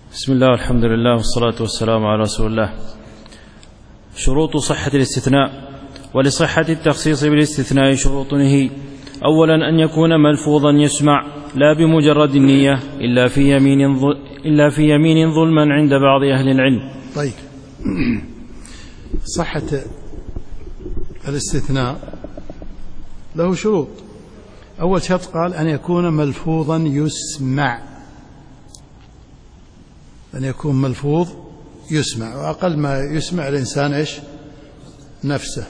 بسم الله والحمد لله والصلاة والسلام على رسول الله. شروط صحة الاستثناء. ولصحة التخصيص بالاستثناء شروط هي: أولا أن يكون ملفوظا يسمع لا بمجرد النية إلا في يمين ظلما عند بعض أهل العلم. طيب، صحة الاستثناء له شروط. أول شرط قال أن يكون ملفوظا يسمع، أن يكون ملفوظ يسمع، وأقل ما يسمع الإنسان إيش؟ نفسه.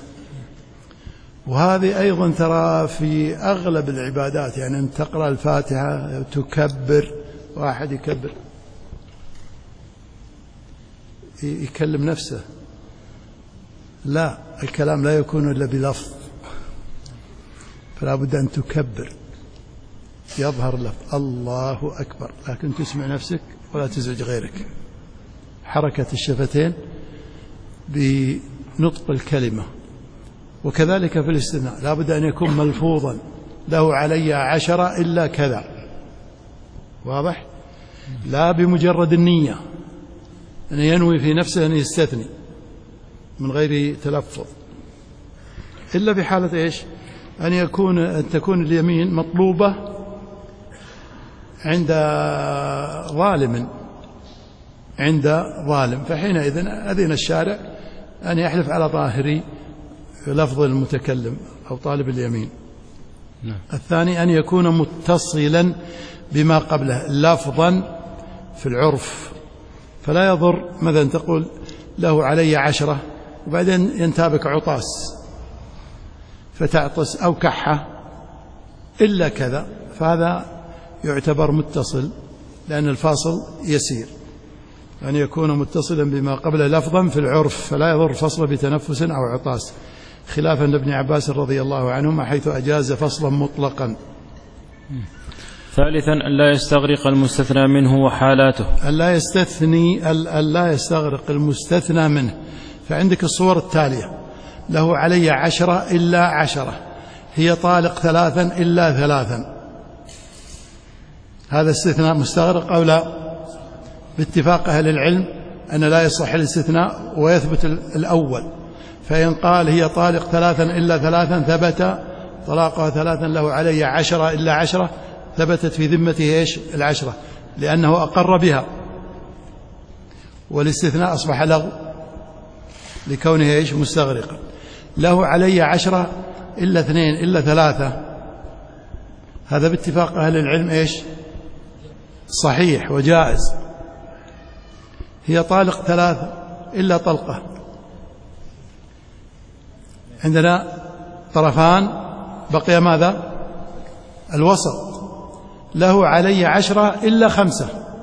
وهذه أيضا ترى في أغلب العبادات، يعني أن تقرأ الفاتحة تكبر، واحد يكبر يكلم نفسه، لا، الكلام لا يكون إلا بلفظ، فلا بد أن تكبر، يظهر لفظ الله أكبر، لكن تسمع نفسك ولا تزعج غيرك. حركة الشفتين بنطق الكلمة. وكذلك في الاستثناء لا بد أن يكون ملفوظا له علي 10 إلا كذا، واضح؟ لا بمجرد النية، أن ينوي في نفسه أن يستثني من غير تلفظ، إلا في حالة إيش؟ أن تكون اليمين مطلوبة عند ظالم، فحينئذ أذن الشارع أن يحلف على ظاهر لفظ المتكلم أو طالب اليمين. الثاني أن يكون متصلا بما قبله لفظا في العرف، فلا يضر مثلا تقول له علي 10 وبعدين ينتابك عطاس فتعطس أو كحة إلا كذا، فهذا يعتبر متصل لأن الفاصل يسير. أن يكون متصلا بما قبله لفظا في العرف، فلا يضر فصله بتنفس أو عطاس، خلافا لابن عباس رضي الله عنهما حيث أجاز فصلا مطلقا. ثالثا ألا يستغرق المستثنى منه وحالاته. ألا يستغرق المستثنى منه. فعندك الصور التالية: له علي 10 إلا 10، هي طالق 3 إلا 3. هذا استثناء مستغرق أو لا؟ باتفاق أهل العلم أن لا يصح الاستثناء ويثبت الأول، فإن قال هي طالق 3 إلا 3 ثبت طلاقها 3، له علي 10 إلا 10 ثبتت في ذمته إيش؟ 10، لأنه أقر بها، والاستثناء أصبح لغو لكونه إيش؟ مستغرقا. له علي 10 إلا 2 إلا 3، هذا باتفاق أهل العلم إيش؟ صحيح وجائز. هي طالق 3 إلا طلقة، عندنا طرفان، بقي ماذا؟ الوسط. له علي 10 إلا 5،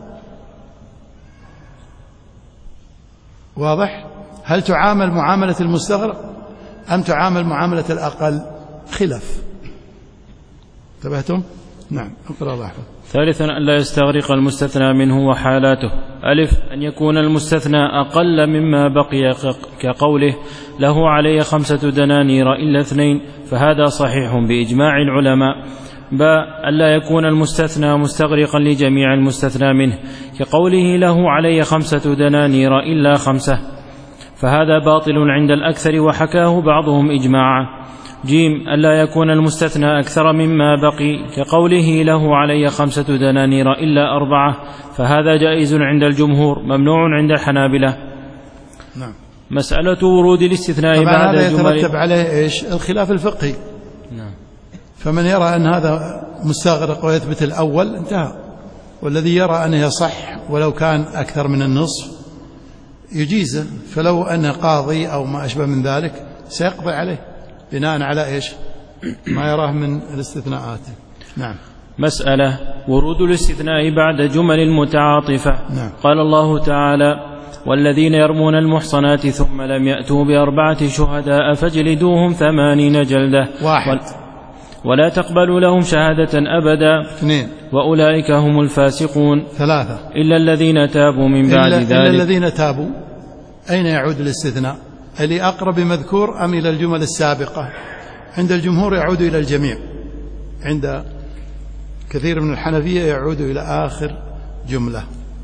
واضح؟ هل تعامل معاملة المستغرق أم تعامل معاملة الأقل؟ خلاف. انتبهتم؟ نعم، اقرأ الله يحفظك. ثالثا ألا يستغرق المستثنى منه وحالاته. ألف أن يكون المستثنى أقل مما بقي، كقوله له علي 5 دنانير إلا 2، فهذا صحيح بإجماع العلماء. باء ألا يكون المستثنى مستغرقا لجميع المستثنى منه، كقوله له علي 5 دنانير إلا 5، فهذا باطل عند الأكثر وحكاه بعضهم إجماعا. جيم ألا يكون المستثنى أكثر مما بقي، كقوله له علي 5 دنانير إلا 4، فهذا جائز عند الجمهور ممنوع عند الحنابلة. نعم. مسألة ورود الاستثناء بعد هذا يترتب عليه إيش؟ الخلاف الفقهي. نعم. فمن يرى أن هذا مستغرق ويثبت الأول انتهى، والذي يرى أنه يصح ولو كان أكثر من النصف يجيزه، فلو أن قاضي أو ما أشبه من ذلك سيقضي عليه بناء على إيش؟ ما يراه من الاستثناءات. نعم. مسألة ورود الاستثناء بعد جمل متعاطفة. نعم. قال الله تعالى: والذين يرمون المحصنات ثم لم يأتوا ب4 شهداء فاجلدوهم 80 جلدة، ولا تقبلوا لهم شهادة أبدا، 2، وأولئك هم الفاسقون، 3، إلا الذين تابوا من بعد ذلك. إلا الذين تابوا. أين يعود الاستثناء؟ إلى أقرب مذكور أم إلى الجمل السابقة؟ عند الجمهور يعود إلى الجميع، عند كثير من الحنفية يعود إلى آخر جملة.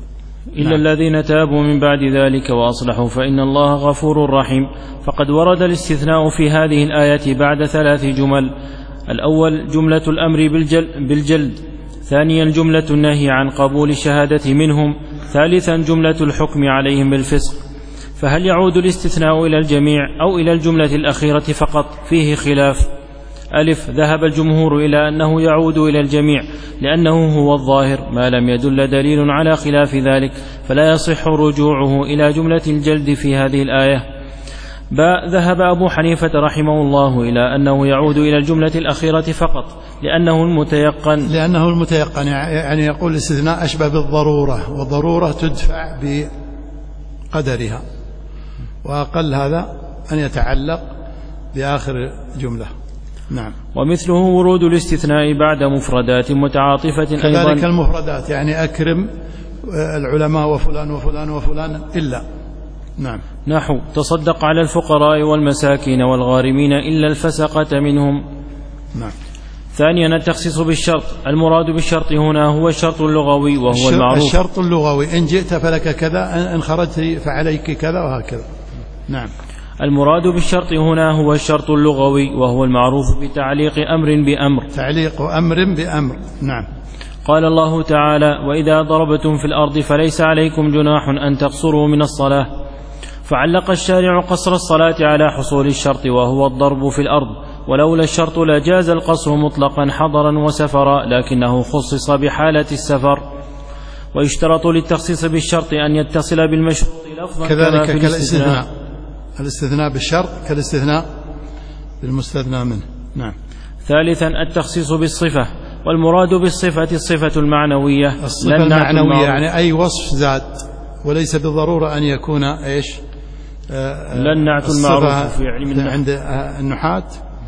إلا الذين تابوا من بعد ذلك وأصلحوا فإن الله غفور رحيم. فقد ورد الاستثناء في هذه الآية بعد 3 جمل: الأول جملة الأمر بالجلد، ثانيا جملة النهي عن قبول الشهادة منهم، ثالثا جملة الحكم عليهم بالفسق. فهل يعود الاستثناء إلى الجميع أو إلى الجملة الأخيرة فقط؟ فيه خلاف. ألف: ذهب الجمهور إلى أنه يعود إلى الجميع لأنه هو الظاهر ما لم يدل دليل على خلاف ذلك، فلا يصح رجوعه إلى جملة الجلد في هذه الآية. باء: ذهب أبو حنيفة رحمه الله إلى أنه يعود إلى الجملة الأخيرة فقط لأنه المتيقن، يعني يقول الاستثناء أشبه بالضرورة، والضرورة تدفع بقدرها، وأقل هذا أن يتعلق بآخر جملة. نعم. ومثله ورود الاستثناء بعد مفردات متعاطفة أيضا، كذلك المفردات، يعني أكرم العلماء وفلان وفلان وفلان إلا. نعم. نحو: تصدق على الفقراء والمساكين والغارمين إلا الفسقة منهم. نعم. ثانيا التخصيص بالشرط. المراد بالشرط هنا هو الشرط اللغوي وهو المعروف. الشرط اللغوي: إن جئت فلك كذا، إن خرجت فعليك كذا، وهكذا. نعم. المراد بالشرط هنا هو الشرط اللغوي وهو المعروف بتعليق أمر بأمر. تعليق أمر بأمر. نعم. قال الله تعالى: وإذا ضربتم في الأرض فليس عليكم جناح أن تقصروا من الصلاة. فعلق الشارع قصر الصلاة على حصول الشرط وهو الضرب في الأرض، ولولا الشرط لجاز القصر مطلقا حضرا وسفرا، لكنه خصص بحالة السفر. ويشترط للتخصيص بالشرط أن يتصل بالمشروط لفظا كذلك كالاستثناء. الاستثناء بالشرط كالاستثناء بالمستثنى منه. نعم. ثالثا التخصيص بالصفة. والمراد بالصفة الصفة المعنوية. الصفة المعنوية يعني أي وصف زاد، وليس بالضرورة أن يكون إيش لنعت المعروف في علم النحو عند النحاة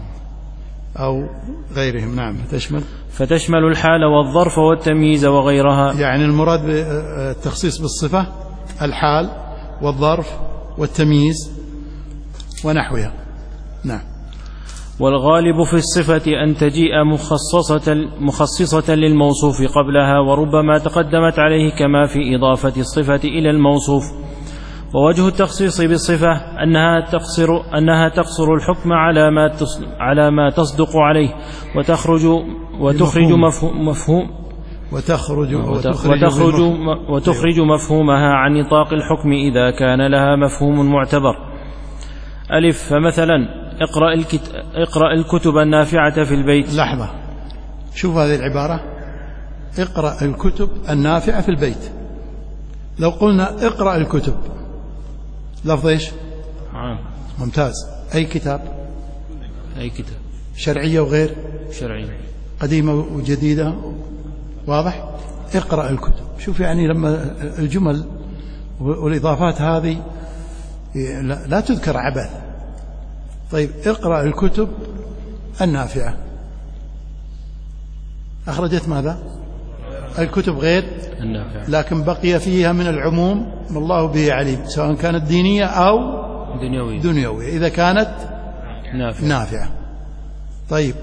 أو غيرهم. نعم. فتشمل الحال والظرف والتمييز وغيرها. يعني المراد بالتخصيص بالصفة الحال والظرف والتمييز ونحوها. نعم. والغالب في الصفة أن تجيء مخصصة للموصوف قبلها، وربما تقدمت عليه كما في إضافة الصفة إلى الموصوف. ووجه التخصيص بالصفة أنها تقصر الحكم على ما تصدق عليه، وتخرج مفهومها عن نطاق الحكم إذا كان لها مفهوم معتبر. ألف: فمثلا اقرأ الكتب النافعة في البيت. لحظة، شوف هذه العبارة: اقرأ الكتب النافعة في البيت. لو قلنا اقرأ الكتب، لفظ ايش؟ ممتاز. أي كتاب؟ شرعية وغير شرعية، قديمة وجديدة، واضح؟ اقرأ الكتب. شوف يعني لما الجمل والإضافات هذه لا تذكر عبث. طيب، اقرأ الكتب النافعة، أخرجت ماذا؟ الكتب غير النافعة، لكن بقي فيها من العموم ما الله به عليم، سواء كانت دينية أو دنيوية إذا كانت نافعة. طيب،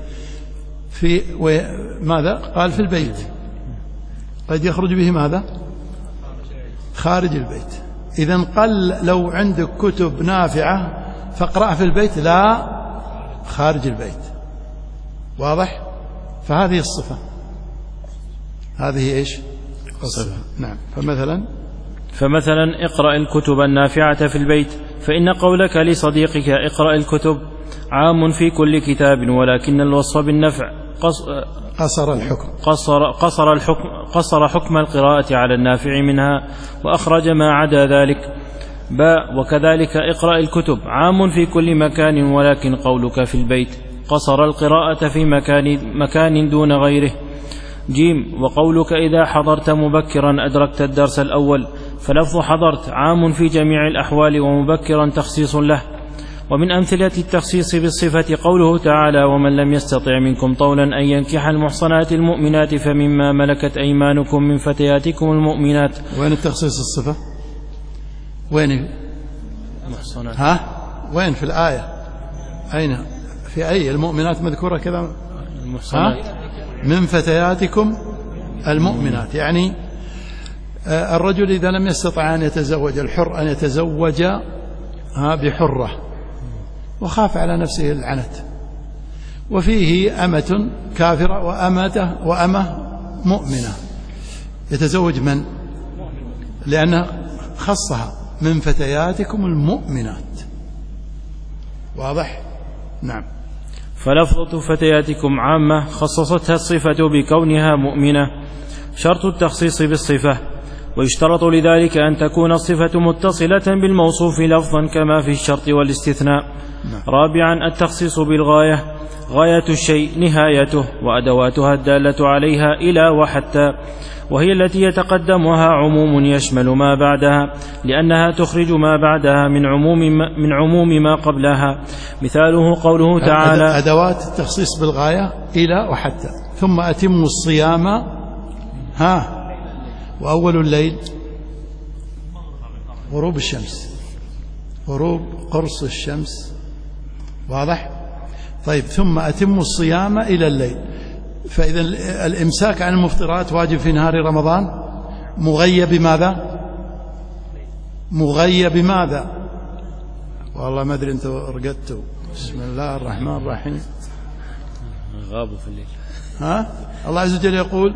ماذا قال؟ في البيت. قد يخرج به ماذا؟ خارج البيت. إذن قال لو عندك كتب نافعة فاقرأ في البيت، لا خارج البيت. واضح؟ فهذه الصفة، هذه إيش؟ الصفة. نعم. فمثلا اقرأ الكتب النافعة في البيت، فإن قولك لصديقك اقرأ الكتب عام في كل كتاب، ولكن الوصف بالنفع قصر حكم القراءة على النافع منها وأخرج ما عدا ذلك. باء: وكذلك اقرأ الكتب عام في كل مكان، ولكن قولك في البيت قصر القراءة في مكان دون غيره. جيم: وقولك إذا حضرت مبكرا أدركت الدرس الأول، فلفظ حضرت عام في جميع الأحوال، ومبكرا تخصيص له. ومن أمثلة التخصيص بالصفة قوله تعالى: ومن لم يستطع منكم طولا أن ينكح المحصنات المؤمنات فمما ملكت أيمانكم من فتياتكم المؤمنات. وين التخصيص الصفة؟ وين محصنات؟ وين في الآية؟ أين؟ في أي المؤمنات مذكورة كذا؟ المحصنات من فتياتكم المؤمنات، يعني الرجل إذا لم يستطع أن يتزوج، الحر أن يتزوج بحرة وخاف على نفسه العنت، وفيه أمة كافرة وأمة مؤمنة، يتزوج من؟ لأنه خصها من فتياتكم المؤمنات. واضح؟ نعم. فلفظة فتياتكم عامة خصصتها الصفة بكونها مؤمنة، شرط التخصيص بالصفة، ويشترط لذلك أن تكون الصفة متصلة بالموصوف لفظا كما في الشرط والاستثناء. رابعا التخصيص بالغاية، غاية الشيء نهايته وأدواتها الدالة عليها إلى وحتى، وهي التي يتقدمها عموم يشمل ما بعدها، لأنها تخرج ما بعدها من عموم ما قبلها. مثاله قوله تعالى: أدوات التخصيص بالغاية إلى وحتى. ثم أتموا الصيام وأول الليل غروب الشمس، غروب قرص الشمس. واضح؟ طيب، ثم أتموا الصيام إلى الليل. فإذا الإمساك عن المفطرات واجب في نهار رمضان، مغيب بماذا؟ مغيب بماذا؟ والله ما أدري أنتوا رقدتوا. بسم الله الرحمن الرحيم. غابوا في الليل. الله عز وجل يقول: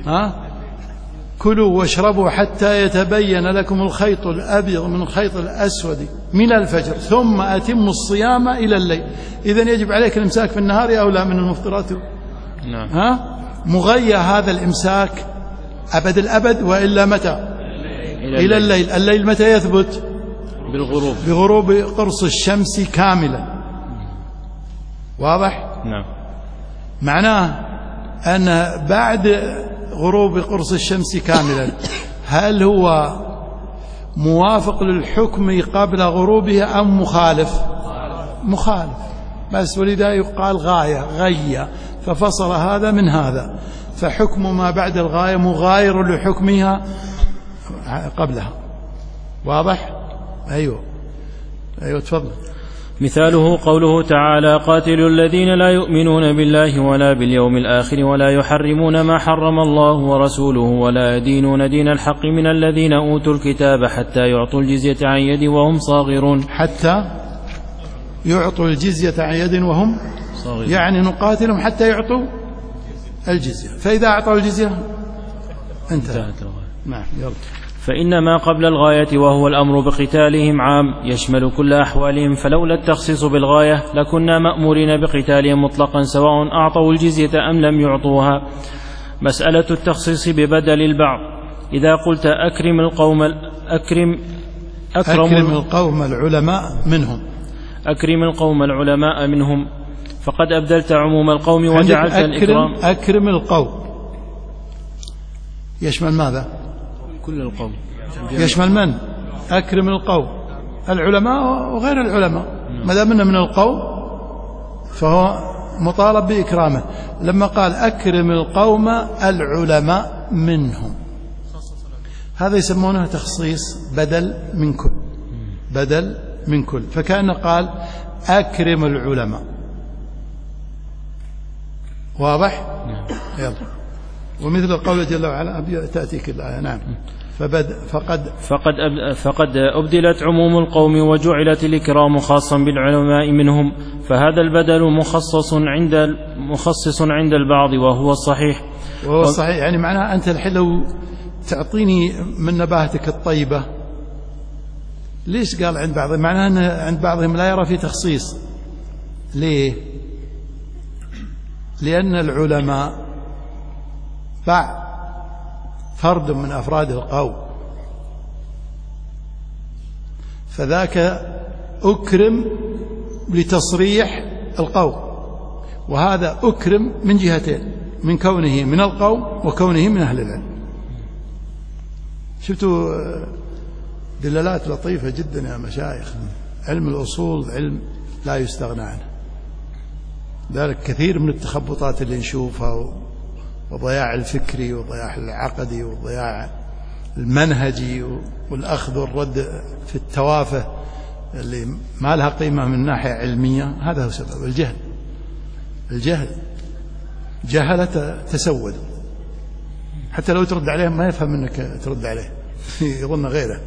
كلوا واشربوا حتى يتبين لكم الخيط الأبيض من الخيط الأسود من الفجر ثم أتموا الصيام إلى الليل. إذن يجب عليك الإمساك في النهار أو لا من المفطرات؟ نعم. مغيى هذا الإمساك أبد الأبد، وإلا متى؟ إلى الليل. الليل متى يثبت؟ بالغروب، بغروب قرص الشمس كاملا. واضح؟ نعم. معناه أن بعد غروب قرص الشمس كاملا هل هو موافق للحكم قبل غروبها أم مخالف؟ مخالف بس، ولذا يقال غاية، ففصل هذا من هذا، فحكم ما بعد الغاية مغاير لحكمها قبلها. واضح؟ أيوه تفضل. مثاله قوله تعالى: قاتلوا الذين لا يؤمنون بالله ولا باليوم الآخر ولا يحرمون ما حرم الله ورسوله ولا يدينون دين الحق من الذين أوتوا الكتاب حتى يعطوا الجزية عن يد وهم صاغرون. حتى يعطوا الجزية عن يد وهم صاغرون، يعني نقاتلهم حتى يعطوا الجزية، فإذا أعطوا الجزية انتهت. نعم. يلا. فإن ما قبل الغاية وهو الأمر بقتالهم عام يشمل كل أحوالهم، فلولا التخصيص بالغاية لكنا مأمورين بقتالهم مطلقا سواء أعطوا الجزية أم لم يعطوها. مسألة التخصيص ببدل البعض: إذا قلت أكرم القوم العلماء منهم فقد أبدلت عموم القوم وجعلت الإكرام. أكرم القوم يشمل ماذا؟ كل القوم. يشمل من؟ أكرم القوم، العلماء وغير العلماء، ما دام من القوم فهو مطالب بإكرامه. لما قال أكرم القوم العلماء منهم، هذا يسمونه تخصيص بدل من كل، فكأنه قال أكرم العلماء. واضح؟ يلا. ومثل قوله جل وعلا تأتيك الآية. نعم. فقد أبدلت عموم القوم وجعلت الإكرام خاصا بالعلماء منهم، فهذا البدل مخصص عند البعض وهو الصحيح. يعني معناه أنت الحين لو تعطيني من نباهتك الطيبة، ليش قال عند بعضهم؟ معناه أن عند بعضهم لا يرى في تخصيص. ليه؟ لأن العلماء فرد من أفراد القوم، فذاك أكرم لتصريح القوم، وهذا أكرم من جهتين، من كونه من القوم وكونه من أهل العلم. شفتوا دلالات لطيفة جدا يا مشايخ. علم الأصول علم لا يستغنى عنه، ذلك كثير من التخبطات اللي نشوفها وضياع الفكري وضياع العقدي وضياع المنهجي والأخذ والرد في التوافه اللي ما لها قيمة من ناحية علمية، هذا هو سبب الجهل. جهلة تسودوا. حتى لو ترد عليه ما يفهم أنك ترد عليه يظن غيره.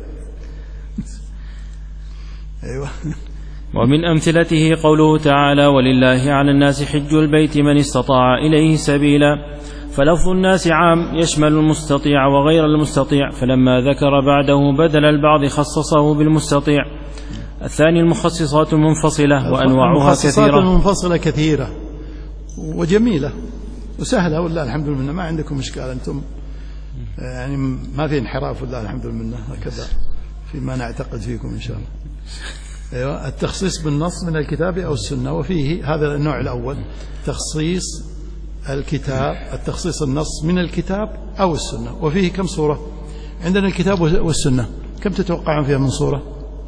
أيوة. ومن أمثلته قوله تعالى ولله على الناس حج البيت من استطاع إليه سبيلا، فلفظ الناس عام يشمل المستطيع وغير المستطيع، فلما ذكر بعده بدل البعض خصصه بالمستطيع. الثاني المخصصات المنفصلة وأنواعها كثيرة. المخصصات المنفصلة كثيرة وجميلة وسهلة والله الحمد لله، ما عندكم إشكال أنتم يعني ما في انحراف والله الحمد لله، هكذا فيما نعتقد فيكم إن شاء الله. أيوة. التخصيص بالنص من الكتاب أو السنة، وفيه هذا النوع الأول تخصيص الكتاب، التخصيص النص من الكتاب أو السنة، وفيه كم صورة عندنا الكتاب والسنة؟ كم تتوقعون فيها من صورة؟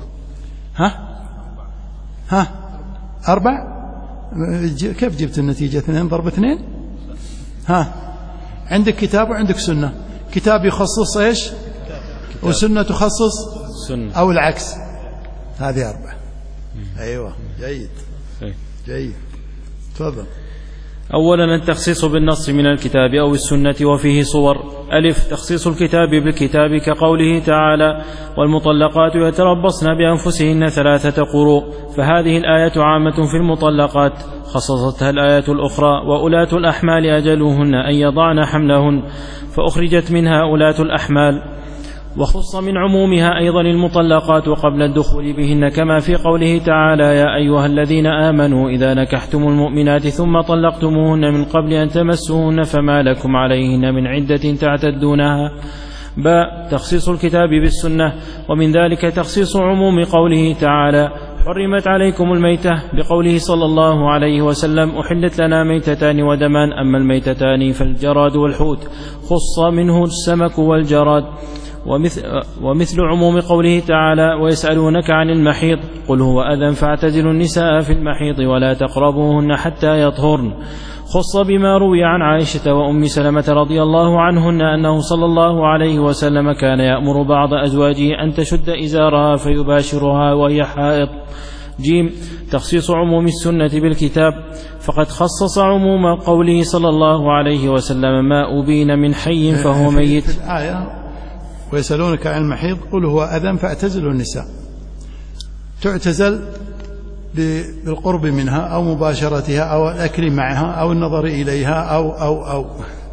ها 4. كيف جبت النتيجة 2 ضرب 2؟ عندك كتاب وعندك سنة، كتاب يخصص إيش وسنة تخصص سنة أو العكس، هذه 4. أيوة جيد تفضل. أولا التخصيص بالنص من الكتاب أو السنة، وفيه صور. ألف تخصيص الكتاب بالكتاب كقوله تعالى والمطلقات يتربصن بأنفسهن 3 قروء، فهذه الآية عامة في المطلقات، خصصتها الآية الأخرى وأولاة الأحمال أجلهن أن يضعن حملهن، فأخرجت منها أولاة الأحمال، وخص من عمومها أيضا المطلقات قبل الدخول بهن، كما في قوله تعالى يا أيها الذين آمنوا إذا نكحتم المؤمنات ثم طلقتموهن من قبل أن تمسوهن فما لكم عليهن من عدة تعتدونها. باء تخصيص الكتاب بالسنة، ومن ذلك تخصيص عموم قوله تعالى حرمت عليكم الميتة بقوله صلى الله عليه وسلم أحلت لنا ميتتان ودمان، أما الميتتان فالجراد والحوت، خص منه السمك والجراد. ومثل عموم قوله تعالى ويسألونك عن المحيض قل هو أذى فاعتزلوا النساء في المحيض ولا تقربوهن حتى يطهرن، خص بما روي عن عائشة وأم سلمة رضي الله عنهن أنه صلى الله عليه وسلم كان يأمر بعض أزواجه أن تشد إزارها فيباشرها وهي حائض. جيم تخصيص عموم السنة بالكتاب، فقد خصص عموم قوله صلى الله عليه وسلم ما أبين من حي فهو ميت. في الآية ويسألونك عن المحيض قل هو أذى فاعتزلوا النساء، تعتزل بالقرب منها أو مباشرتها أو الأكل معها أو النظر إليها أو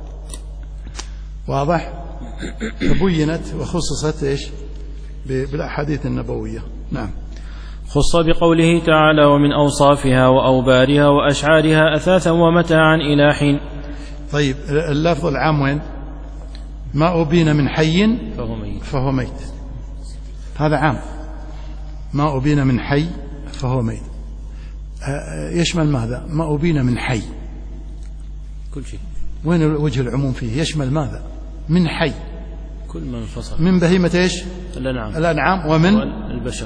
واضح؟ فبينت وخصصت إيش بالأحاديث النبوية. نعم. خص بقوله تعالى ومن أوصافها وأوبارها وأشعارها أثاثا ومتاعا إلى حين. طيب اللفظ العام وين؟ ما أبين من حي فهو ميت، هذا عام. ما أبين من حي فهو ميت يشمل ماذا؟ ما أبين من حي كل شيء. وين وجه العموم فيه؟ يشمل ماذا؟ من حي كل من انفصل من بهيمة إيش؟ الأنعام ومن البشر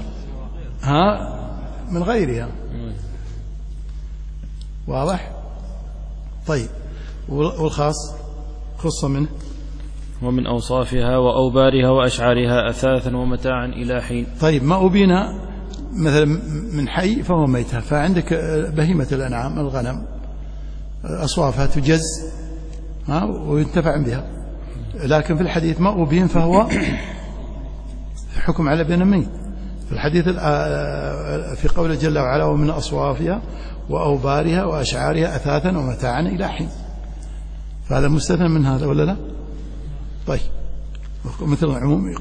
من غيرها. واضح؟ طيب والخاص خص منه ومن أوصافها وأوبارها وأشعارها أثاثا ومتاعا إلى حين. طيب ما أبينا مثلا من حي فهو ميتها، فعندك بهيمة الأنعام الغنم أصوافها تجز وينتفع بها، لكن في الحديث ما أبين فهو حكم على بين ميت. في الحديث في قوله جل وعلا ومن أصوافها وأوبارها وأشعارها أثاثا ومتاعا إلى حين، فهذا مستثنى من هذا ولا لا؟ طيب مثل عموم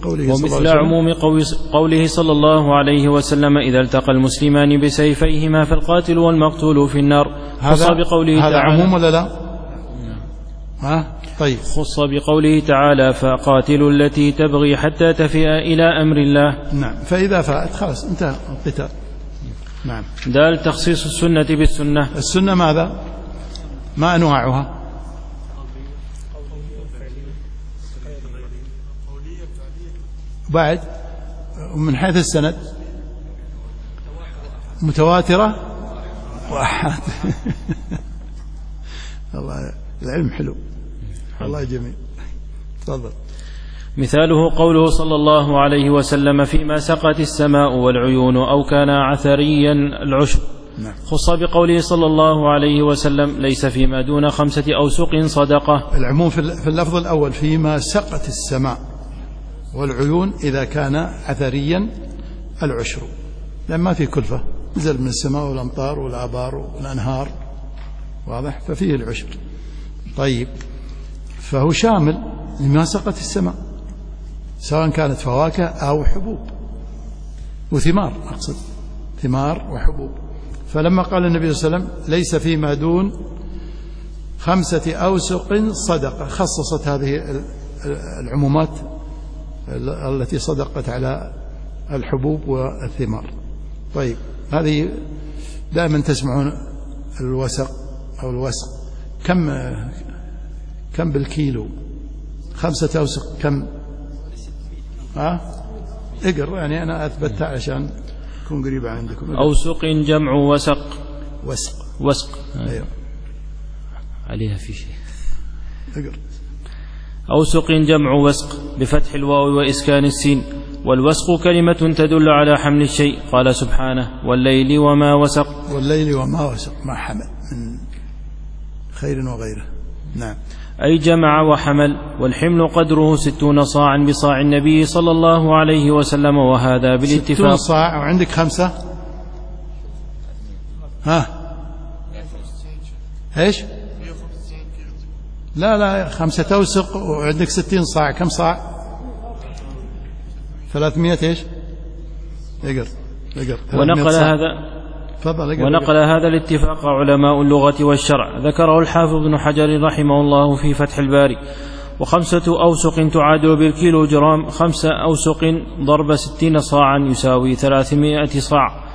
قوله صلى الله عليه وسلم إذا التقى المسلمان بسيفيهما فالقاتل والمقتول في النار. هذا عموم ولا لا؟ طيب خص بقوله تعالى فقاتلوا التي تبغي حتى تفيء إلى أمر الله. نعم. فإذا فاءت خلاص انتهى القتال. نعم. دال تخصيص السنة بالسنة. السنة ماذا؟ ما أنواعها؟ بعد من حيث السند متواترة وأحاد. الله العلم حلو والله جميل. تفضل. مثاله قوله صلى الله عليه وسلم فيما سقت السماء والعيون أو كان عثريا العشب نعم. خص بقوله صلى الله عليه وسلم ليس فيما دون 5 أوسق صدقة. العموم في اللفظ الأول فيما سقت السماء والعيون إذا كان عثريا العشر، لأن ما في كلفة، نزل من السماء والأمطار والآبار والأنهار، واضح، ففيه العشر. طيب، فهو شامل لما سقت السماء، سواء كانت فواكه أو حبوب وثمار، أقصد ثمار وحبوب. فلما قال النبي صلى الله عليه وسلم ليس فيما دون 5 أوسق صدقة، خصصت هذه العمومات التي صدقت على الحبوب والثمار. طيب، هذه دائما تسمعون الوسق أو الوسق، كم بالكيلو؟ 5 أوسق كم؟ اقر، يعني أنا أثبتها عشان تكون قريبة عندكم. أوسق جمع وسق. وسق أيوه، عليها في شيء. اقر. أوسق جمع وسق بفتح الواو وإسكان السين، والوسق كلمة تدل على حمل الشيء. قال سبحانه والليل وما وسق. والليل وما وسق، ما حمل من خير وغيره. نعم. أي جمع وحمل، والحمل قدره 60 صاعا بصاع النبي صلى الله عليه وسلم، وهذا بالاتفاق. 60 صاع وعندك 5. ايش؟ لا 5 أوسق وعندك 60 صاع، كم صاع؟ 300. ايش؟ اقر. ونقل هذا الاتفاق علماء اللغة والشرع، ذكره الحافظ ابن حجر رحمه الله في فتح الباري. و5 أوسق تعادل بالكيلو جرام، 5 أوسق ضرب 60 صاعا يساوي 300 صاع،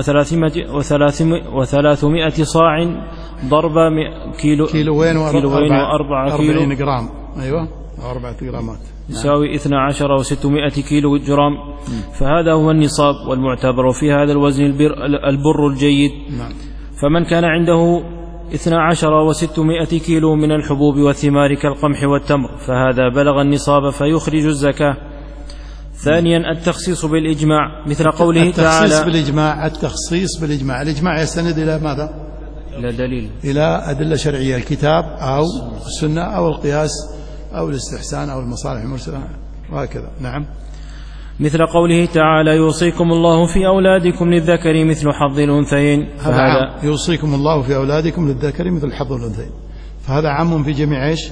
و300 صاع ضرب كيلوين و4 كيلو جرام. أيوة، 4 جرامات يساوي 12 و600 كيلو جرام. فهذا هو النصاب والمعتبر في هذا الوزن البر الجيد. فمن كان عنده 12 و600 كيلو من الحبوب والثمار كالقمح والتمر فهذا بلغ النصاب فيخرج الزكاة. ثانيا التخصيص بالإجماع، مثل قوله تعالى التخصيص بالإجماع. الإجماع يستند إلى ماذا؟ إلى دليل، إلى أدلة شرعية، الكتاب أو السنة أو القياس أو الاستحسان أو المصالح المرسلة وهكذا. نعم. مثل قوله تعالى يوصيكم الله في أولادكم للذكر مثل حظ الأنثيين. هذا يوصيكم الله في أولادكم للذكر مثل حظ الأنثيين، فهذا عام في جميع إيش؟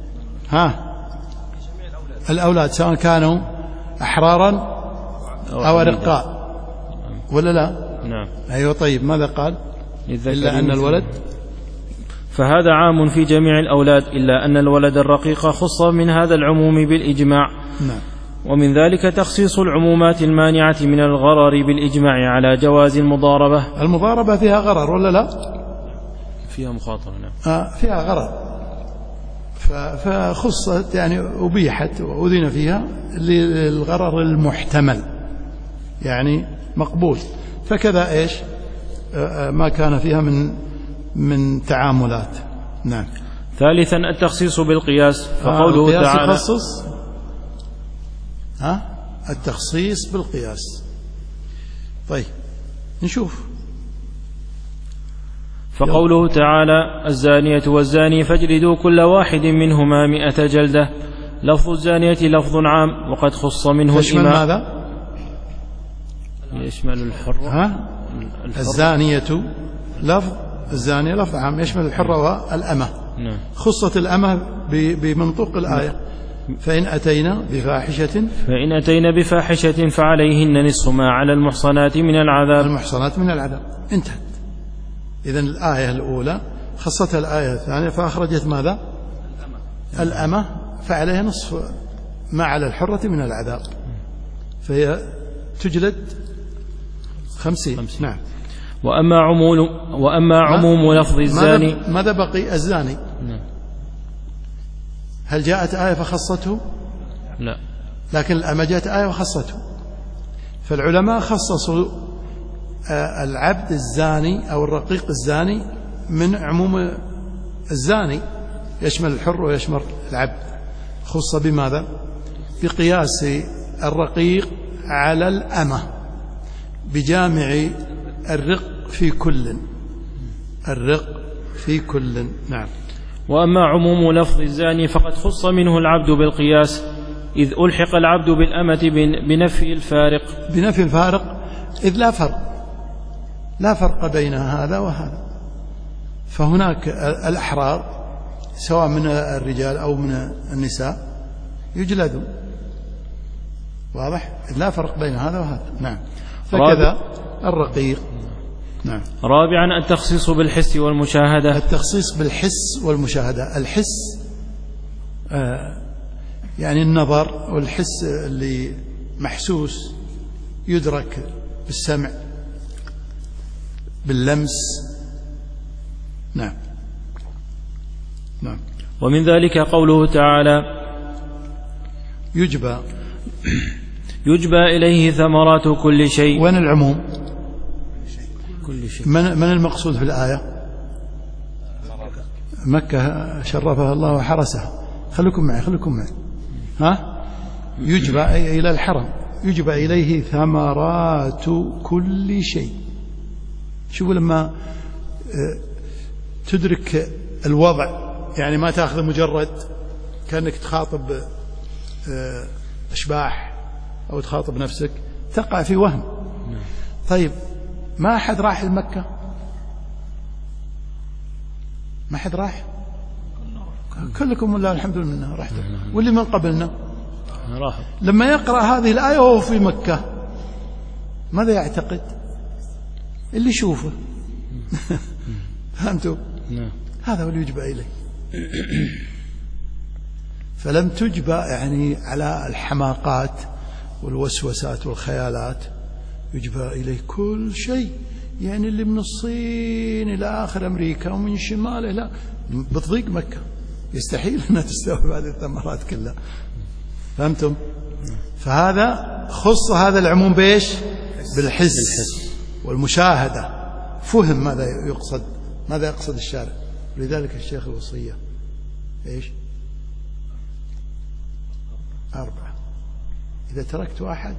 الأولاد، سواء كانوا أحرارا أو رقاء، ولا لا؟ نعم. أيوة. طيب، ماذا قال؟ إلا أن الولد، فهذا عام في جميع الأولاد إلا أن الولد الرقيق خص من هذا العموم بالإجماع. نعم. ومن ذلك تخصيص العمومات المانعة من الغرر بالإجماع على جواز المضاربة. المضاربة فيها غرر ولا لا؟ فيها مخاطرة. نعم. فيها غرر، فخصت يعني أبيحت وأذن فيها للغرر المحتمل، يعني مقبول. فكذا إيش ما كان فيها من تعاملات. نعم. ثالثا التخصيص بالقياس، فقوله تعالى يخصص التخصيص بالقياس. طيب، نشوف. فقوله تعالى الزانية والزاني فاجلدوا كل واحد منهما 100 جلدة. لفظ الزانية لفظ عام وقد خص منه يشمل ماذا؟ يشمل الحرة. الزانية لفظ، الزانية لفظ عام يشمل الحرة والأمة. نعم. خصت الأمة بمنطوق الآية. فإن أتينا بفاحشة فعليهن نصف ما على المحصنات من العذاب. المحصنات من العذاب انتهت. إذن الآية الأولى خصتها الآية الثانية فأخرجت ماذا؟ الأمة، فعليها نصف ما على الحرة من العذاب، فهي تجلد 50. نعم. وأما عموم لفظ الزاني، ماذا بقي؟ الزاني. نعم. هل جاءت آية فخصته؟ لا، لكن الأمة جاءت آية وخصته. فالعلماء خصصوا العبد الزاني أو الرقيق الزاني من عموم الزاني، يشمل الحر ويشمل العبد. خص بماذا؟ بقياس الرقيق على الأمة، بجامع الرق في كل، الرق في كل. نعم. وأما عموم لفظ الزاني فقد خص منه العبد بالقياس، إذ ألحق العبد بالأمة بنفي الفارق. بنفي الفارق، إذ لا فرق بين هذا وهذا. فهناك الأحرار سواء من الرجال أو من النساء يجلدون، واضح؟ لا فرق بين هذا وهذا. نعم. فكذا الرقيق. نعم. رابعا التخصيص بالحس والمشاهدة. التخصيص بالحس والمشاهدة. الحس يعني النظر، والحس اللي محسوس يدرك بالسمع باللمس. نعم. نعم. ومن ذلك قوله تعالى يجبى إليه ثمرات كل شيء. وين العموم؟ كل شيء. من المقصود في الآية؟ مكة شرفها الله وحرسها. خليكم معي. ها؟ يجبى إلى الحرم، يجبى إليه ثمرات كل شيء. شوفوا لما تدرك الوضع، يعني ما تأخذ مجرد كأنك تخاطب أشباح أو تخاطب نفسك، تقع في وهم. طيب ما أحد راح لمكة؟ ما أحد راح؟ كلكم والله الحمد لله رحتوا، واللي من قبلنا راح. لما يقرأ هذه الآية وهو في مكة ماذا يعتقد؟ اللي يشوفه. فهمتوا؟ هذا هو اللي يجبى إليه. فلم تجبى يعني على الحماقات والوسوسات والخيالات، يجبى إليه كل شيء، يعني اللي من الصين إلى آخر أمريكا ومن شماله لا بتضيق مكة، يستحيل أنها تستوعب هذه الثمرات كلها. فهمتم؟ فهذا خص هذا العموم بإيش؟ بالحس والمشاهدة. فهم ماذا يقصد الشارع. لذلك الشيخ الوصية إيش؟ 4. إذا تركت أحد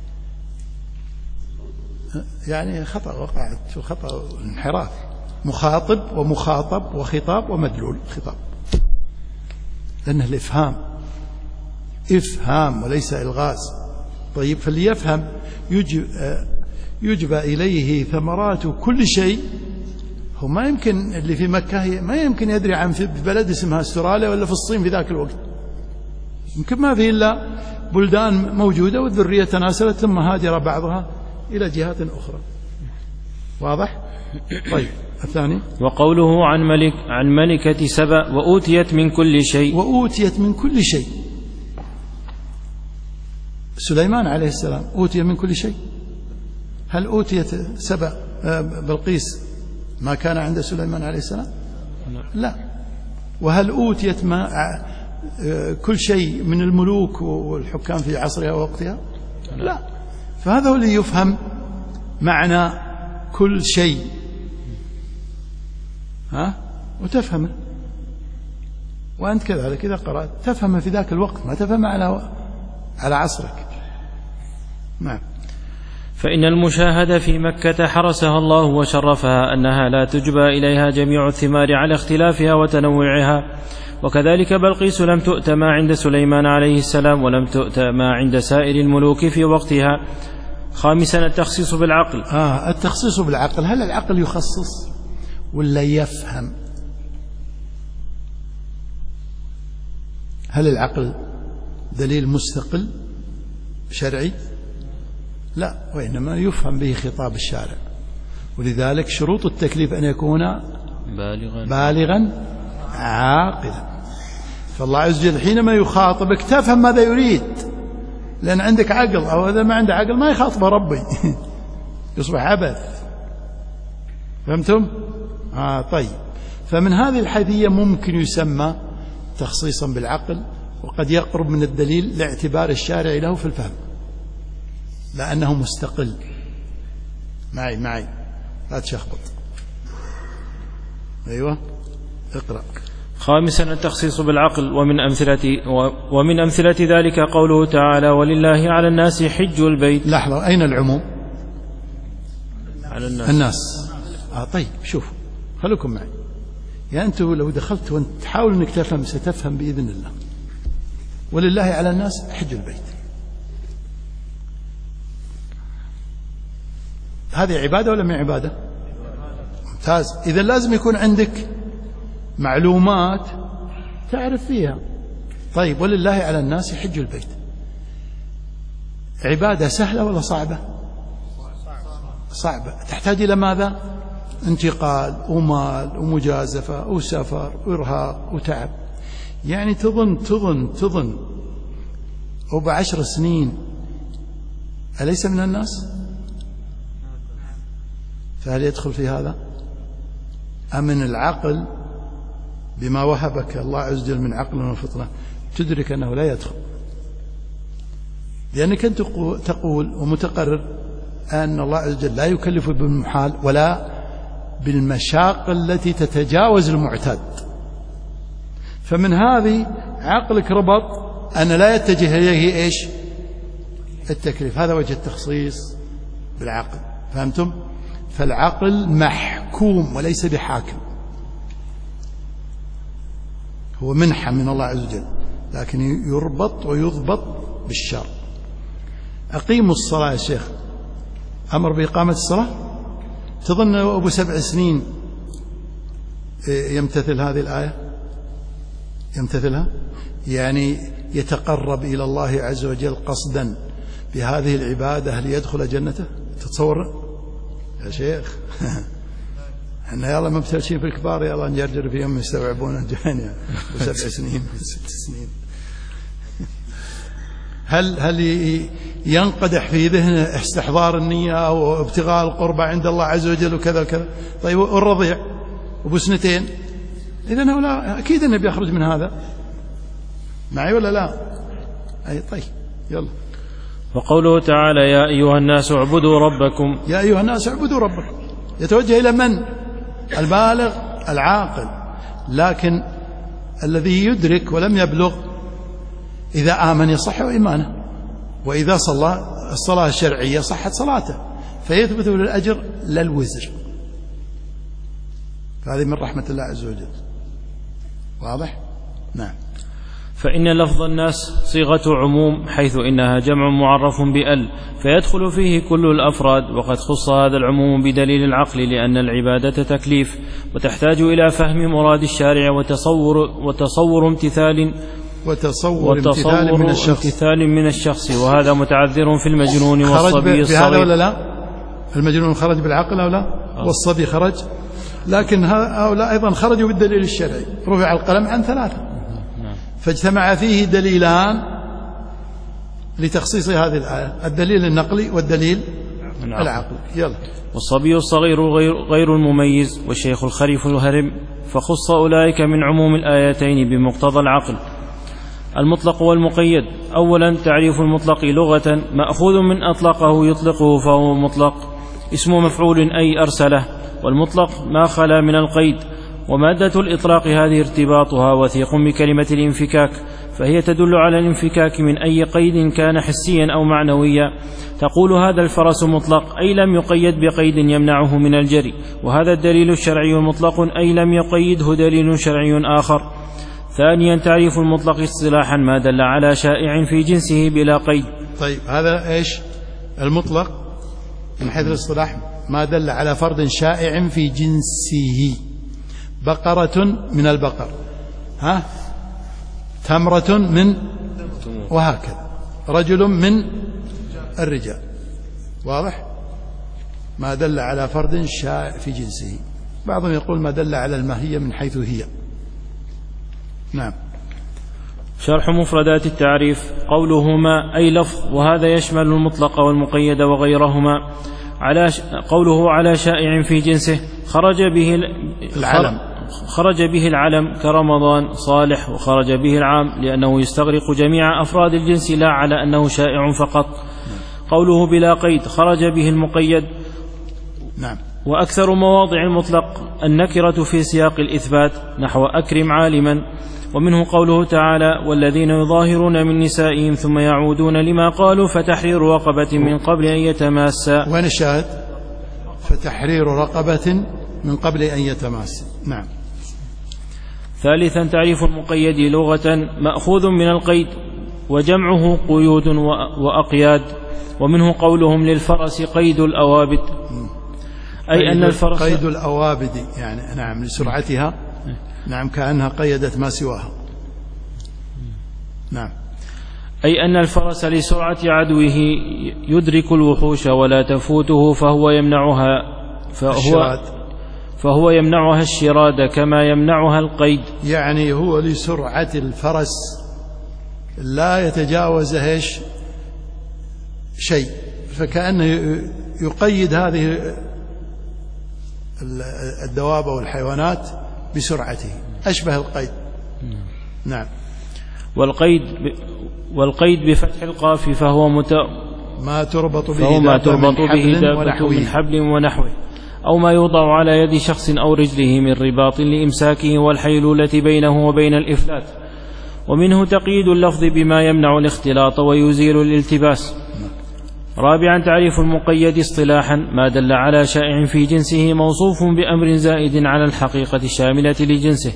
يعني خطأ، وقعت في الخطأ والانحراف. مخاطب ومخاطب وخطاب ومدلول خطاب، لأنه إفهام وليس إلغاز. طيب فاللي يفهم يجبى إليه ثمرات كل شيء. هو ما يمكن اللي في مكة ما يمكن يدري عن في بلد اسمها استراليا ولا في الصين في ذاك الوقت، يمكن ما فيه إلا بلدان موجودة والذرية تناسلت ثم هاجر بعضها إلى جهات أخرى. واضح؟ طيب الثاني وقوله عن ملكة سبأ وأوتيت من كل شيء. وأوتيت من كل شيء. سليمان عليه السلام أوتي من كل شيء. هل أوتيت سبأ بلقيس ما كان عند سليمان عليه السلام؟ لا. وهل أوتيت كل شيء من الملوك والحكام في عصرها ووقتها؟ لا. فهذا هو اللي يفهم معنى كل شيء، وتفهمه. وأنت كذلك إذا قرأت تفهم في ذاك الوقت، ما تفهم على عصرك. نعم. فإن المشاهدة في مكة حرسها الله وشرفها أنها لا تجبى إليها جميع الثمار على اختلافها وتنوعها. وكذلك بلقيس لم تؤت ما عند سليمان عليه السلام، ولم تؤت ما عند سائر الملوك في وقتها. خامسا التخصيص بالعقل. التخصيص بالعقل. هل العقل يخصص ولا يفهم؟ هل العقل دليل مستقل شرعي؟ لا، وإنما يفهم به خطاب الشارع. ولذلك شروط التكليف أن يكون بالغا عاقلا. فالله عز وجل حينما يخاطبك تفهم ماذا يريد، لأن عندك عقل، أو إذا ما عنده عقل ما يخاطبه ربي يصبح عبث. فهمتم؟ طيب. فمن هذه الحيثية ممكن يسمى تخصيصا بالعقل، وقد يقرب من الدليل لاعتبار الشارع له في الفهم، لأنه مستقل. معي لا تشخبط. أيوة اقرأ. خامسا التخصيص بالعقل. ومن أمثلة ذلك قوله تعالى ولله على الناس حج البيت. لحظة، أين العموم؟ على الناس. طيب شوف خلوكم معي، يعني أنتوا لو دخلت وأنت تحاول أنك تفهم ستفهم بإذن الله. ولله على الناس حج البيت، هذه عبادة ولا من عبادة؟ ممتاز. إذا لازم يكون عندك معلومات تعرف فيها. طيب ولله على الناس حج البيت، عبادة سهلة ولا صعبة؟ صعبة. تحتاج إلى ماذا؟ انتقال ومال ومجازفة وسفر وإرهاق وتعب. يعني تظن وب10 سنين أليس من الناس؟ فهل يدخل في هذا؟ أمن العقل بما وهبك الله عز وجل من عقل وفطنة تدرك أنه لا يدخل، لأنك أنت تقول ومتقرر أن الله عز وجل لا يكلف بالمحال ولا بالمشاق التي تتجاوز المعتاد. فمن هذه عقلك ربط أن لا يتجه إليه إيش؟ التكليف. هذا وجه التخصيص بالعقل. فهمتم؟ فالعقل محكوم وليس بحاكم، هو منحة من الله عز وجل، لكن يربط ويضبط بالشرع. أقيموا الصلاة يا شيخ، أمر بإقامة الصلاة. تظن أبو 7 سنين يمتثل هذه الآية؟ يمتثلها؟ يعني يتقرب إلى الله عز وجل قصدا بهذه العبادة ليدخل جنته؟ تتصور يا شيخ؟ احنا يلا مبتلشين في الكبار، يلا نجرجر فيهم يستوعبون الجهنم. 7 سنين 6 سنين. هل ينقدح في ذهنه استحضار النية أو ابتغاء القربة عند الله عز وجل وكذا وكذا؟ طيب والرضيع أبو 2 إذن هؤلاء أكيد أنه بيخرج من هذا. معي ولا لا؟ أي طيب يلا. وقوله تعالى يا أيها الناس اعبدوا ربكم، يا أيها الناس اعبدوا ربكم يتوجه إلى من؟ البالغ العاقل. لكن الذي يدرك ولم يبلغ إذا آمن يصح إيمانه، وإذا صلى الصلاة الشرعية صحت صلاته، فيثبت للأجر لا الوزر. فهذه من رحمة الله عز وجل. واضح؟ نعم. فإن لفظ الناس صيغة عموم، حيث إنها جمع معرف بأل، فيدخل فيه كل الأفراد، وقد خص هذا العموم بدليل العقل، لأن العبادة تكليف، وتحتاج إلى فهم مراد الشارع وتصور امتثال من الشخص، وهذا متعذر في المجنون والصبي الصغير. بهذا ولا لا؟ المجنون خرج بالعقل أو لا؟ والصبي خرج، لكن هؤلاء أيضا خرجوا بالدليل الشرعي. رفع القلم عن 3، فاجتمع فيه دليلان لتخصيص هذه الآية، الدليل النقلي والدليل العقلي. يلا. والصبي الصغير غير المميز، والشيخ الخريف الهرم، فخص أولئك من عموم الآيتين بمقتضى العقل. المطلق والمقيد. أولا تعريف المطلق لغة، مأخوذ من أطلقه يطلقه فهو مطلق، اسم مفعول أي أرسله، والمطلق ما خلا من القيد. ومادة الإطلاق هذه ارتباطها وثيق بكلمة الانفكاك، فهي تدل على الانفكاك من أي قيد كان حسيا أو معنويا. تقول هذا الفرس مطلق، أي لم يقيد بقيد يمنعه من الجري، وهذا الدليل الشرعي مطلق، أي لم يقيده دليل شرعي آخر. ثانيا تعريف المطلق اصطلاحا ما دل على شائع في جنسه بلا قيد. طيب هذا إيش المطلق من حيث الاصطلاح؟ ما دل على فرد شائع في جنسه. بقرة من البقر، تمرة من، وهكذا، رجل من الرجال. واضح؟ ما دل على فرد شائع في جنسه. بعضهم يقول ما دل على الماهية من حيث هي. نعم. شرح مفردات التعريف. قولهما أي لفظ، وهذا يشمل المطلق والمقيد وغيرهما. قوله على شائع في جنسه، خرج به العلم كرمضان صالح، وخرج به العام لأنه يستغرق جميع أفراد الجنس، لا على أنه شائع فقط. قوله بلا قيد، خرج به المقيد. نعم. وأكثر مواضع المطلق النكرة في سياق الإثبات، نحو أكرم عالما. ومنه قوله تعالى والذين يظاهرون من نسائهم ثم يعودون لما قالوا فتحرير رقبة من قبل أن يتماسا. وين الشاهد؟ فتحرير رقبة من قبل أن يتماس. نعم. ثالثا تعريف المقيد لغة مأخوذ من القيد وجمعه قيود وأقياد، ومنه قولهم للفرس قيد الأوابد، أي أن الفرس قيد الأوابد يعني نعم لسرعتها، نعم كأنها قيدت ما سواها. نعم. أي أن الفرس لسرعة عدوه يدرك الوحوش ولا تفوته فهو يمنعها الشراد كما يمنعها القيد. يعني هو لسرعة الفرس لا يتجاوزها شيء، فكأنه يقيد هذه الدواب والحيوانات بسرعته، أشبه القيد. نعم. والقيد بفتح القاف فهو ما تربط به دابة من حبل ونحوه، أو ما يوضع على يد شخص أو رجله من رباط لإمساكه والحيلولة بينه وبين الإفلات. ومنه تقييد اللفظ بما يمنع الاختلاط ويزيل الالتباس. رابعا تعريف المقيد اصطلاحا ما دل على شائع في جنسه موصوف بأمر زائد على الحقيقة الشاملة لجنسه،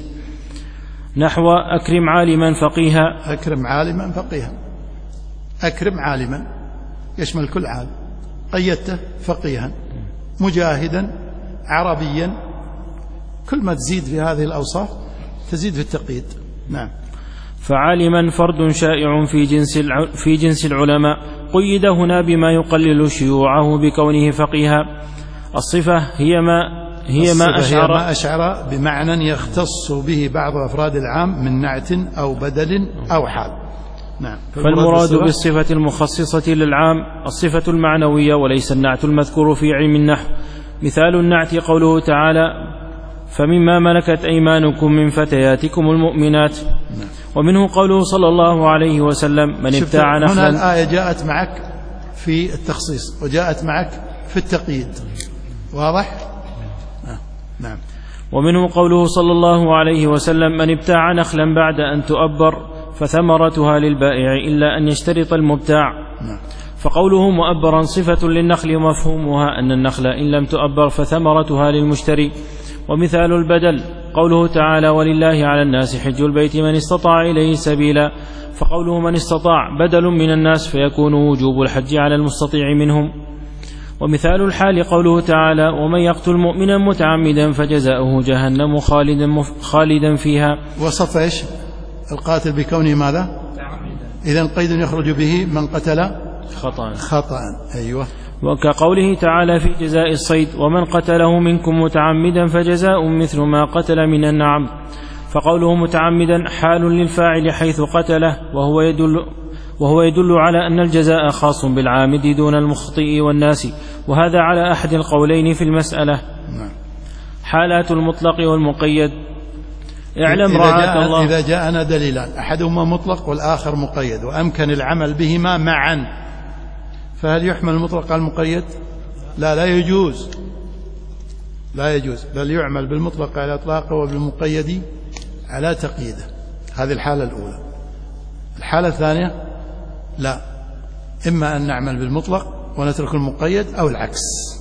نحو أكرم عالما فقيها. أكرم عالما فقيها، أكرم عالما يشمل كل عالم، قيدته فقيها، مجاهدا، عربيا، كل ما تزيد في هذه الأوصاف تزيد في التقييد. نعم. فعالما فرد شائع في جنس العلماء، قيد هنا بما يقلل شيوعه بكونه فقيها. الصفة هي ما أشعر بمعنى يختص به بعض أفراد العام من نعت أو بدل أو حال. نعم. فالمراد بالصفة المخصصة للعام الصفة المعنوية وليس النعت المذكور في علم النحو. مثال النعت قوله تعالى فمما ملكت أيمانكم من فتياتكم المؤمنات. نعم. ومنه قوله صلى الله عليه وسلم من ابتاع نخلا. هنا الآية جاءت معك في التخصيص وجاءت معك في التقييد، واضح؟ نعم. ومنه قوله صلى الله عليه وسلم من ابتاع نخلا بعد أن تؤبر فثمرتها للبائع إلا أن يشترط المبتاع. نعم. فقوله مؤبرا صفة للنخل ومفهومها أن النخل إن لم تؤبر فثمرتها للمشتري. ومثال البدل قوله تعالى ولله على الناس حج البيت من استطاع إليه سبيلا، فقوله من استطاع بدل من الناس فيكون وجوب الحج على المستطيع منهم. ومثال الحال قوله تعالى ومن يقتل مؤمنا متعمدا فجزاؤه جهنم خالدا فيها. وصف ايش القاتل بكونه ماذا؟ إذن قيد يخرج به من قتل خطأ. أيوة. وكقوله تعالى في جزاء الصيد ومن قتله منكم متعمدا فجزاء مثل ما قتل من النعم. فقوله متعمدا حال للفاعل حيث قتله، وهو يدل على أن الجزاء خاص بالعامد دون المخطئ والناس، وهذا على أحد القولين في المسألة. حالات المطلق والمقيد. اعلم رعاك الله إذا جاءنا دليلان أحدهما مطلق والآخر مقيد وأمكن العمل بهما معا، فهل يحمل المطلق على المقيد؟ لا يجوز، بل يعمل بالمطلق على إطلاقه وبالمقيد على تقييده. هذه الحالة الأولى. الحالة الثانية لا، إما أن نعمل بالمطلق ونترك المقيد أو العكس.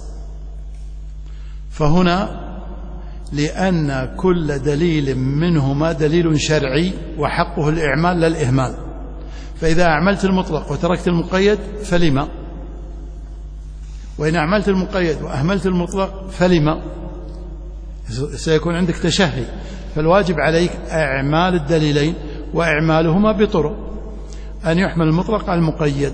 فهنا لأن كل دليل منهما دليل شرعي وحقه الإعمال لا الإهمال، فإذا أعملت المطلق وتركت المقيد فلما، وإن أعملت المقيد وأهملت المطلق فلما، سيكون عندك تشهي. فالواجب عليك إعمال الدليلين وإعمالهما بطرق، أن يحمل المطلق على المقيد،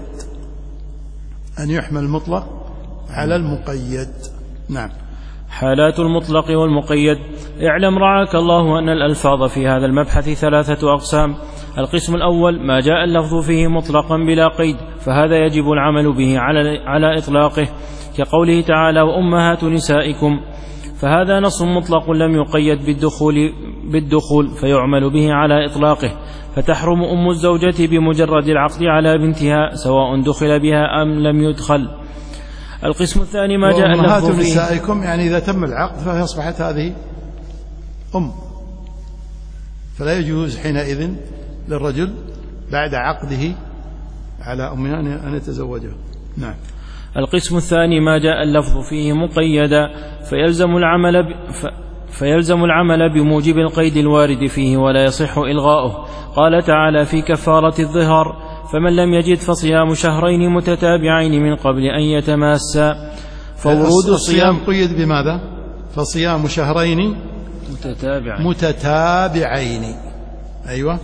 على المقيد. نعم. حالات المطلق والمقيد. اعلم رعاك الله أن الألفاظ في هذا المبحث 3 أقسام. القسم الأول ما جاء اللفظ فيه مطلقا بلا قيد، فهذا يجب العمل به على إطلاقه، كقوله تعالى وأمهات نسائكم، فهذا نص مطلق لم يقيد بالدخول فيعمل به على إطلاقه، فتحرم أم الزوجة بمجرد العقد على بنتها سواء دخل بها أم لم يدخل. القسم الثاني ما جاء اللفظ فيه نسائكم، يعني إذا تم العقد فأصبحت هذه فلا يجوز حينئذ للرجل بعد عقده على أمها أن يتزوجها. نعم. القسم الثاني ما جاء اللفظ فيه مقيدا فيلزم العمل بموجب القيد الوارد فيه ولا يصح إلغاؤه. قال تعالى في كفارة الظهار: فمن لم يجد فصيام شهرين متتابعين من قبل أن يتماسا. فورود الصيام قيد بماذا؟ فصيام شهرين متتابعين. أيوة.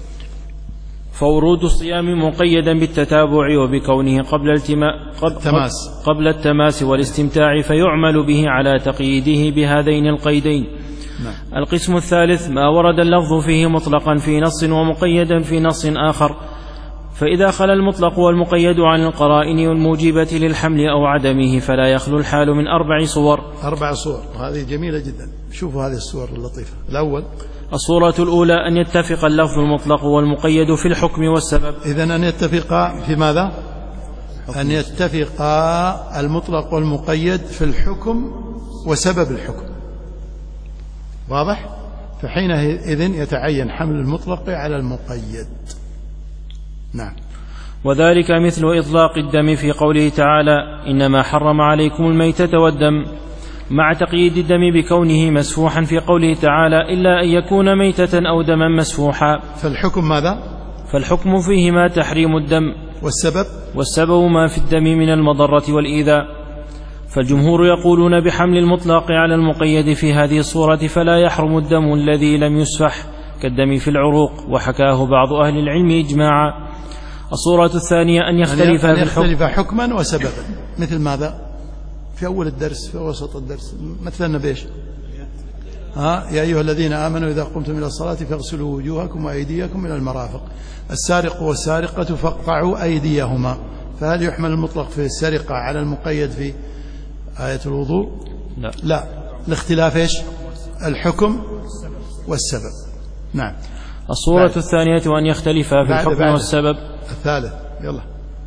فورود الصيام مقيدا بالتتابع وبكونه قبل التماس والاستمتاع، فيعمل به على تقييده بهذين القيدين. القسم الثالث ما ورد اللفظ فيه مطلقا في نص ومقيدا في نص آخر، فإذا خلا المطلق والمقيد عن القرائن الموجبة للحمل أو عدمه فلا يخلو الحال من 4 صور. 4 صور، وهذه جميلة جدا. شوفوا هذه الصور اللطيفة. الأول: الصورة الأولى أن يتفق اللفظ المطلق والمقيد في الحكم والسبب. إذن أن يتفق في ماذا؟ أن يتفق المطلق والمقيد في الحكم وسبب الحكم. واضح؟ فحينئذ يتعين حمل المطلق على المقيد. نعم. وذلك مثل إطلاق الدم في قوله تعالى: إنما حرم عليكم الميتة والدم، مع تقييد الدم بكونه مسفوحا في قوله تعالى: إلا أن يكون ميتة أو دما مسفوحا. فالحكم ماذا؟ فالحكم فيهما تحريم الدم. والسبب ما في الدم من المضرة والإيذاء. فالجمهور يقولون بحمل المطلق على المقيد في هذه الصورة، فلا يحرم الدم الذي لم يسفح كالدم في العروق، وحكاه بعض أهل العلم إجماعا. الصورة الثانية أن يختلف في الحكم حكما وسببا. مثل ماذا؟ في أول الدرس، في وسط الدرس، مثلنا بإيش؟ يا أيها الذين آمنوا إذا قمتم إلى الصلاة فاغسلوا وجوهكم وأيديكم إلى المرافق، السارق والسارقة فاقطعوا أيديهما. فهل يحمل المطلق في السرقة على المقيد في آية الوضوء؟ لا. الاختلاف إيش؟ الحكم والسبب. نعم. الصورة الثانية أن يختلف في الحكم والسبب. الثالث، يلا.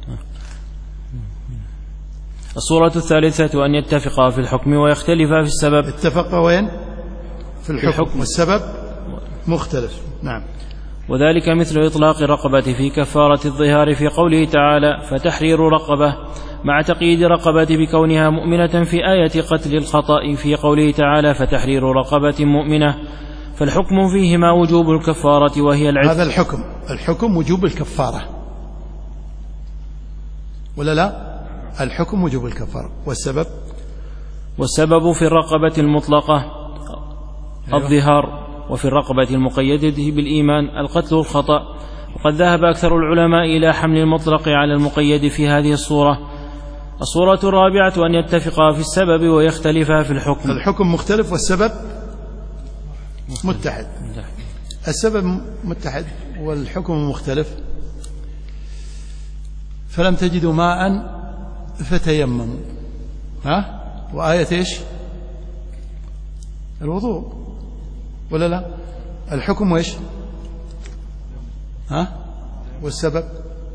الصورة الثالثة أن يتفقا في الحكم ويختلفا في السبب. اتفقا وين؟ في الحكم والسبب مختلف. نعم. وذلك مثل إطلاق رقبة في كفارة الظهار في قوله تعالى: فتحرير رقبة، مع تقييد رقبة بكونها مؤمنة في آية قتل الخطأ في قوله تعالى: فتحرير رقبة مؤمنة. فالحكم فيهما وجوب الكفارة وهي العتق. هذا الحكم وجوب الكفارة، ولا لا؟ الحكم وجوب الكفارة. والسبب في الرقبة المطلقة الظهار، وفي الرقبة المقيدة بالإيمان القتل الخطأ. وقد ذهب أكثر العلماء إلى حمل المطلق على المقيد في هذه الصورة. الصورة الرابعة أن يتفقا في السبب ويختلفا في الحكم. الحكم مختلف والسبب متحد. السبب متحد والحكم مختلف. فلم تجدوا ماء فتيمموا. وآية إيش؟ الوضوء، ولا لا؟ الحكم وإيش؟ والسبب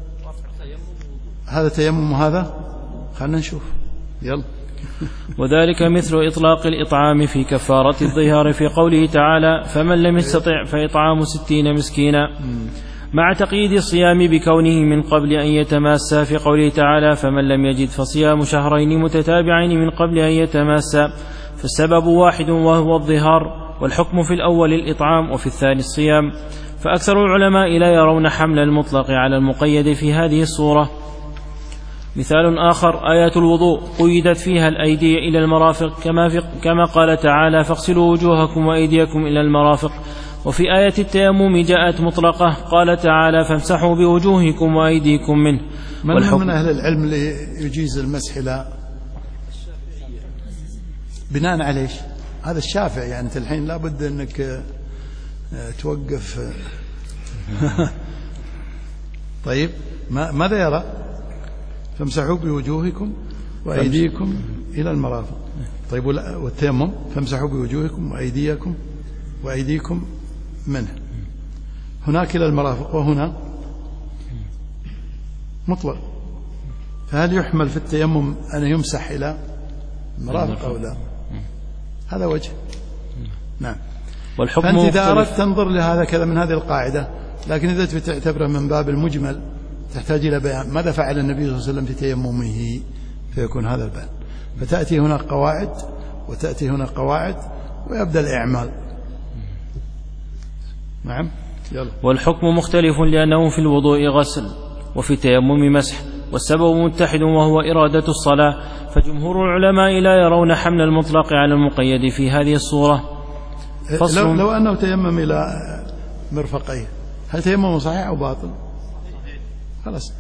هذا تيمم وهذا، خلنا نشوف. يلا. وذلك مثل إطلاق الإطعام في كفارة الظهار في قوله تعالى: فمن لم يستطع فإطعام 60 مسكينا، مع تقييد الصيام بكونه من قبل أن يتماسا في قوله تعالى: فمن لم يجد فصيام شهرين متتابعين من قبل أن يتماسا. فالسبب واحد وهو الظهار، والحكم في الأول الإطعام وفي الثاني الصيام. فأكثر العلماء لا يرون حمل المطلق على المقيد في هذه الصورة. مثال آخر: آية الوضوء قيدت فيها الأيدي إلى المرافق كما قال تعالى: فاغسلوا وجوهكم وأيديكم إلى المرافق. وفي آية التيمم جاءت مطلقة، قال تعالى: فامسحوا بوجوهكم وأيديكم منه. من أهل العلم اللي يجيز المسح إلى بناء على إيش؟ هذا الشافعي. يعني أنت الحين لابد أنك توقف. طيب ماذا يرى؟ فامسحوا بوجوهكم وأيديكم إلى المرافق. طيب والتيمم فامسحوا بوجوهكم وأيديكم منه. هناك إلى المرافق وهنا مطلق. فهل يحمل في التيمم أن يمسح إلى المرافق أو لا؟ هذا وجه. نعم. فأنت إذا أردت تنظر لهذا كذا من هذه القاعدة، لكن إذا تعتبره من باب المجمل تحتاج إلى بيان ماذا فعل النبي صلى الله عليه وسلم في تيممه فيكون هذا البيان. فتأتي هنا قواعد وتأتي هنا قواعد ويبدأ الإعمال. نعم. يلا. والحكم مختلف لأنه في الوضوء غسل وفي التيمم مسح، والسبب متحد وهو إرادة الصلاة. فجمهور العلماء لا يرون حمل المطلق على المقيد في هذه الصورة. لو أنه تيمم إلى مرفقيه هل تيمم صحيح أو باطل؟ خلاص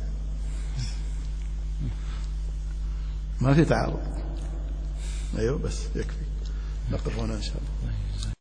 ما في تعارض. أيوه بس يكفي. نقف هنا إن شاء الله.